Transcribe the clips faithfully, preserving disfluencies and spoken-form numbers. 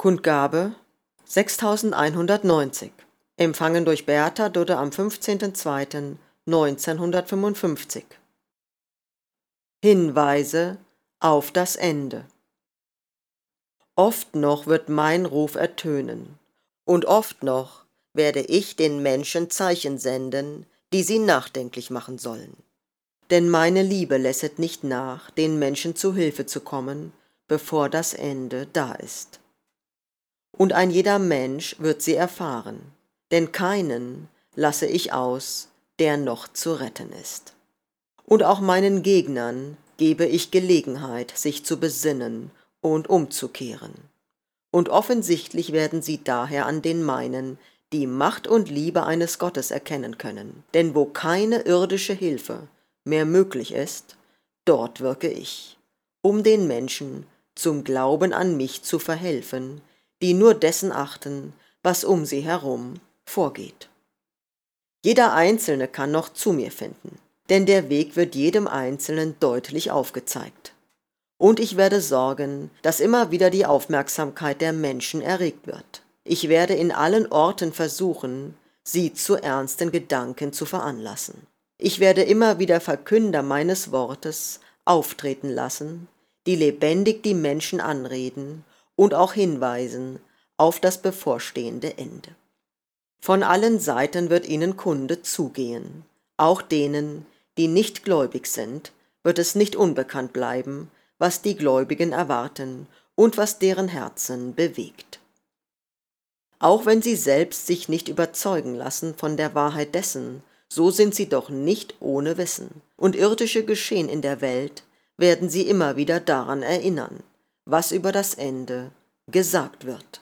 Kundgabe sechstausendeinhundertneunzig, empfangen durch Bertha Dudde am fünfzehnten zweiten neunzehnhundertfünfundfünfzig. Hinweise auf das Ende. Oft noch wird mein Ruf ertönen, und oft noch werde ich den Menschen Zeichen senden, die sie nachdenklich machen sollen. Denn meine Liebe lässet nicht nach, den Menschen zu Hilfe zu kommen, bevor das Ende da ist. Und ein jeder Mensch wird sie erfahren, denn keinen lasse ich aus, der noch zu retten ist. Und auch meinen Gegnern gebe ich Gelegenheit, sich zu besinnen und umzukehren. Und offensichtlich werden sie daher an den meinen die Macht und Liebe eines Gottes erkennen können. Denn wo keine irdische Hilfe mehr möglich ist, dort wirke ich, um den Menschen zum Glauben an mich zu verhelfen, die nur dessen achten, was um sie herum vorgeht. Jeder Einzelne kann noch zu mir finden, denn der Weg wird jedem Einzelnen deutlich aufgezeigt. Und ich werde sorgen, dass immer wieder die Aufmerksamkeit der Menschen erregt wird. Ich werde in allen Orten versuchen, sie zu ernsten Gedanken zu veranlassen. Ich werde immer wieder Verkünder meines Wortes auftreten lassen, die lebendig die Menschen anreden und auch hinweisen auf das bevorstehende Ende. Von allen Seiten wird ihnen Kunde zugehen. Auch denen, die nicht gläubig sind, wird es nicht unbekannt bleiben, was die Gläubigen erwarten und was deren Herzen bewegt. Auch wenn sie selbst sich nicht überzeugen lassen von der Wahrheit dessen, so sind sie doch nicht ohne Wissen, und irdische Geschehen in der Welt werden sie immer wieder daran erinnern, was über das Ende gesagt wird.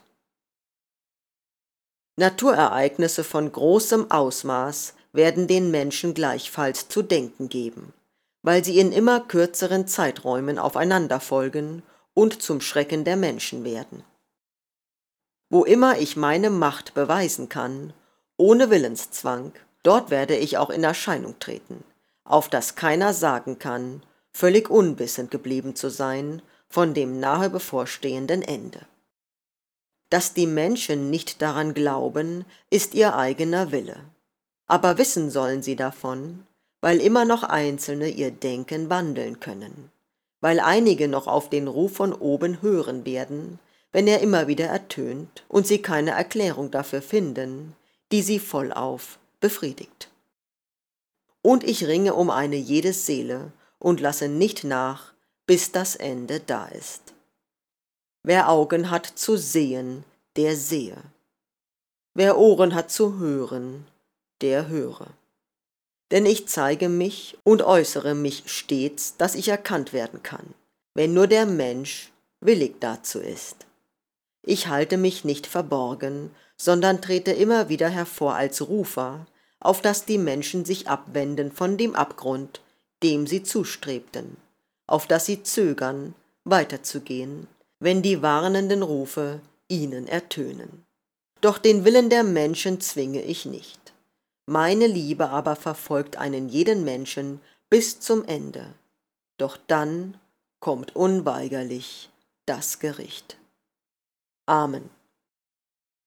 Naturereignisse von großem Ausmaß werden den Menschen gleichfalls zu denken geben, weil sie in immer kürzeren Zeiträumen aufeinander folgen und zum Schrecken der Menschen werden. Wo immer ich meine Macht beweisen kann, ohne Willenszwang, dort werde ich auch in Erscheinung treten, auf dass keiner sagen kann, völlig unwissend geblieben zu sein von dem nahe bevorstehenden Ende. Dass die Menschen nicht daran glauben, ist ihr eigener Wille. Aber wissen sollen sie davon, weil immer noch Einzelne ihr Denken wandeln können, weil einige noch auf den Ruf von oben hören werden, wenn er immer wieder ertönt und sie keine Erklärung dafür finden, die sie vollauf befriedigt. Und ich ringe um eine jede Seele und lasse nicht nach, bis das Ende da ist. Wer Augen hat zu sehen, der sehe. Wer Ohren hat zu hören, der höre. Denn ich zeige mich und äußere mich stets, dass ich erkannt werden kann, wenn nur der Mensch willig dazu ist. Ich halte mich nicht verborgen, sondern trete immer wieder hervor als Rufer, auf dass die Menschen sich abwenden von dem Abgrund, dem sie zustrebten, auf dass sie zögern, weiterzugehen, wenn die warnenden Rufe ihnen ertönen. Doch den Willen der Menschen zwinge ich nicht. Meine Liebe aber verfolgt einen jeden Menschen bis zum Ende. Doch dann kommt unweigerlich das Gericht. Amen.